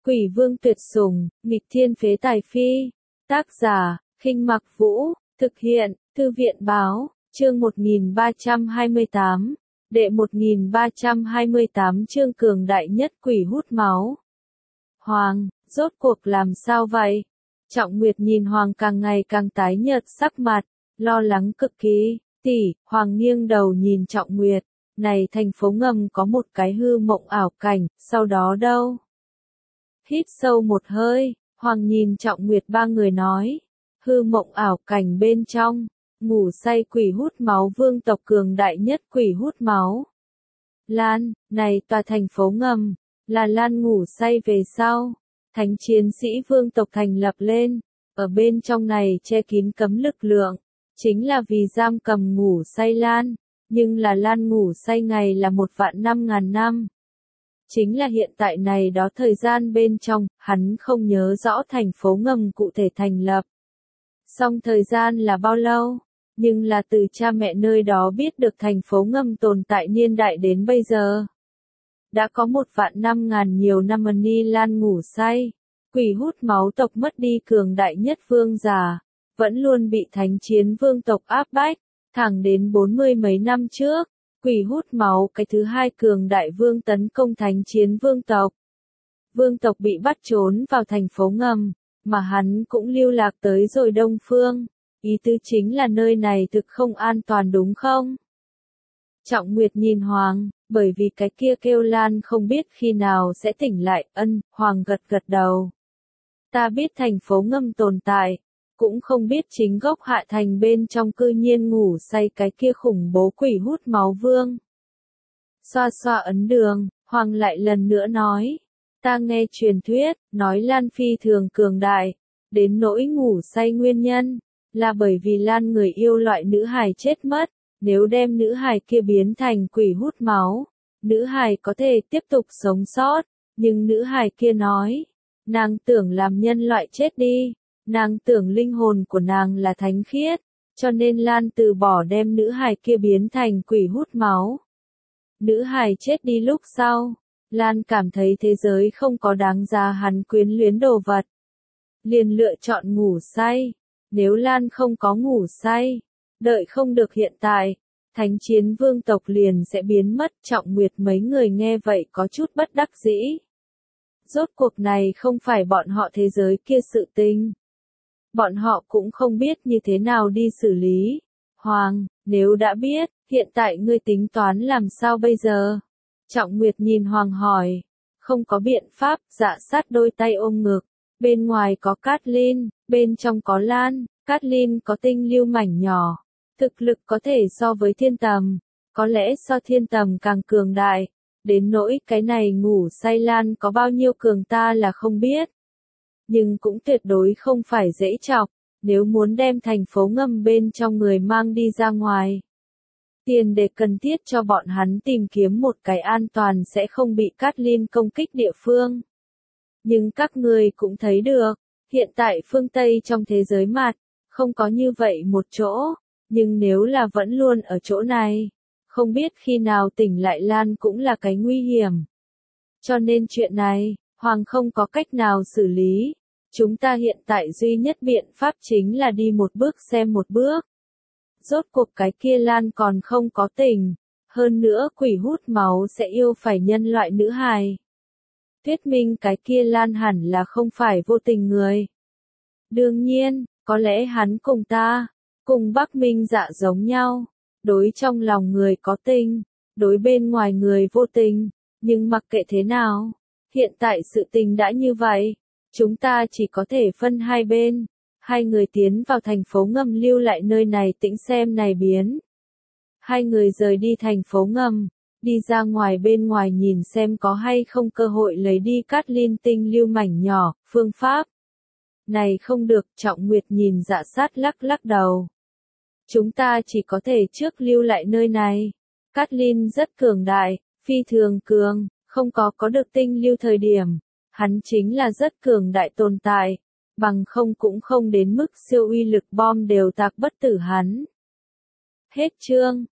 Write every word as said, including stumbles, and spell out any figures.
Quỷ vương tuyệt sủng, nghịch thiên phế tài phi. Tác giả, Khinh Mặc Vũ, thực hiện, Thư viện báo, chương một nghìn ba trăm hai mươi tám, đệ một nghìn ba trăm hai mươi tám chương cường đại nhất quỷ hút máu. Hoàng, rốt cuộc làm sao vậy? Trọng Nguyệt nhìn Hoàng càng ngày càng tái nhợt sắc mặt, lo lắng cực kỳ. Tỷ, Hoàng nghiêng đầu nhìn Trọng Nguyệt, này thành phố ngầm có một cái hư mộng ảo cảnh, sau đó đâu? Hít sâu một hơi, Hoàng nhìn Trọng Nguyệt ba người nói, hư mộng ảo cảnh bên trong, ngủ say quỷ hút máu vương tộc cường đại nhất quỷ hút máu. Lan, này tòa thành phố ngầm, là Lan ngủ say về sau, thánh chiến sĩ vương tộc thành lập lên, ở bên trong này che kín cấm lực lượng, chính là vì giam cầm ngủ say Lan, nhưng là Lan ngủ say ngày là một vạn năm ngàn năm. Chính là hiện tại này đó thời gian bên trong, hắn không nhớ rõ thành phố ngầm cụ thể thành lập. Song thời gian là bao lâu, nhưng là từ cha mẹ nơi đó biết được thành phố ngầm tồn tại niên đại đến bây giờ. Đã có một vạn năm ngàn nhiều năm Ni Lan ngủ say, quỷ hút máu tộc mất đi cường đại nhất vương giả, vẫn luôn bị thánh chiến vương tộc áp bách, thẳng đến bốn mươi mấy năm trước. Quỷ hút máu cái thứ hai cường đại vương tấn công thánh chiến vương tộc. Vương tộc bị bắt trốn vào thành phố ngầm, mà hắn cũng lưu lạc tới rồi Đông Phương. Ý tứ chính là nơi này thực không an toàn đúng không? Trọng Nguyệt nhìn Hoàng, bởi vì cái kia kêu Lan không biết khi nào sẽ tỉnh lại, ân, Hoàng gật gật đầu. Ta biết thành phố ngầm tồn tại, cũng không biết chính gốc Hạ Thành bên trong cư nhiên ngủ say cái kia khủng bố quỷ hút máu vương. Xoa xoa ấn đường, Hoàng lại lần nữa nói, ta nghe truyền thuyết, nói Lan phi thường cường đại, đến nỗi ngủ say nguyên nhân, là bởi vì Lan người yêu loại nữ hài chết mất, nếu đem nữ hài kia biến thành quỷ hút máu, nữ hài có thể tiếp tục sống sót, nhưng nữ hài kia nói, nàng tưởng làm nhân loại chết đi. Nàng tưởng linh hồn của nàng là thánh khiết, cho nên Lan từ bỏ đem nữ hài kia biến thành quỷ hút máu. Nữ hài chết đi lúc sau, Lan cảm thấy thế giới không có đáng giá hắn quyến luyến đồ vật. Liền lựa chọn ngủ say, nếu Lan không có ngủ say, đợi không được hiện tại, thánh chiến vương tộc liền sẽ biến mất. Trọng Nguyệt mấy người nghe vậy có chút bất đắc dĩ. Rốt cuộc này không phải bọn họ thế giới kia sự tình. Bọn họ cũng không biết như thế nào đi xử lý. Hoàng, nếu đã biết, hiện tại ngươi tính toán làm sao bây giờ? Trọng Nguyệt nhìn Hoàng hỏi. Không có biện pháp, dạ sát đôi tay ôm ngực. Bên ngoài có Cát-linh, bên trong có Lan. Cát-linh có tinh lưu mảnh nhỏ. Thực lực có thể so với thiên tầm. Có lẽ so thiên tầm càng cường đại. Đến nỗi cái này ngủ say Lan có bao nhiêu cường ta là không biết. Nhưng cũng tuyệt đối không phải dễ chọc, nếu muốn đem thành phố ngầm bên trong người mang đi ra ngoài. Tiền để cần thiết cho bọn hắn tìm kiếm một cái an toàn sẽ không bị Cát-linh công kích địa phương. Nhưng các người cũng thấy được, hiện tại phương Tây trong thế giới mặt, không có như vậy một chỗ, nhưng nếu là vẫn luôn ở chỗ này, không biết khi nào tỉnh lại Lan cũng là cái nguy hiểm. Cho nên chuyện này, Hoàng không có cách nào xử lý. Chúng ta hiện tại duy nhất biện pháp chính là đi một bước xem một bước. Rốt cuộc cái kia Lan còn không có tình. Hơn nữa quỷ hút máu sẽ yêu phải nhân loại nữ hài. Thuyết minh cái kia Lan hẳn là không phải vô tình người. Đương nhiên, có lẽ hắn cùng ta, cùng Bắc Minh Dạ giống nhau. Đối trong lòng người có tình, đối bên ngoài người vô tình. Nhưng mặc kệ thế nào, hiện tại sự tình đã như vậy. Chúng ta chỉ có thể phân hai bên, hai người tiến vào thành phố ngầm lưu lại nơi này tĩnh xem này biến. Hai người rời đi thành phố ngầm, đi ra ngoài bên ngoài nhìn xem có hay không cơ hội lấy đi Cát-linh tinh lưu mảnh nhỏ, phương pháp. Này không được, Trọng Nguyệt nhìn dạ sát lắc lắc đầu. Chúng ta chỉ có thể trước lưu lại nơi này. Cát-linh rất cường đại, phi thường cường, không có có được tinh lưu thời điểm. Hắn chính là rất cường đại tồn tại, bằng không cũng không đến mức siêu uy lực bom đều tạc bất tử hắn. Hết chương.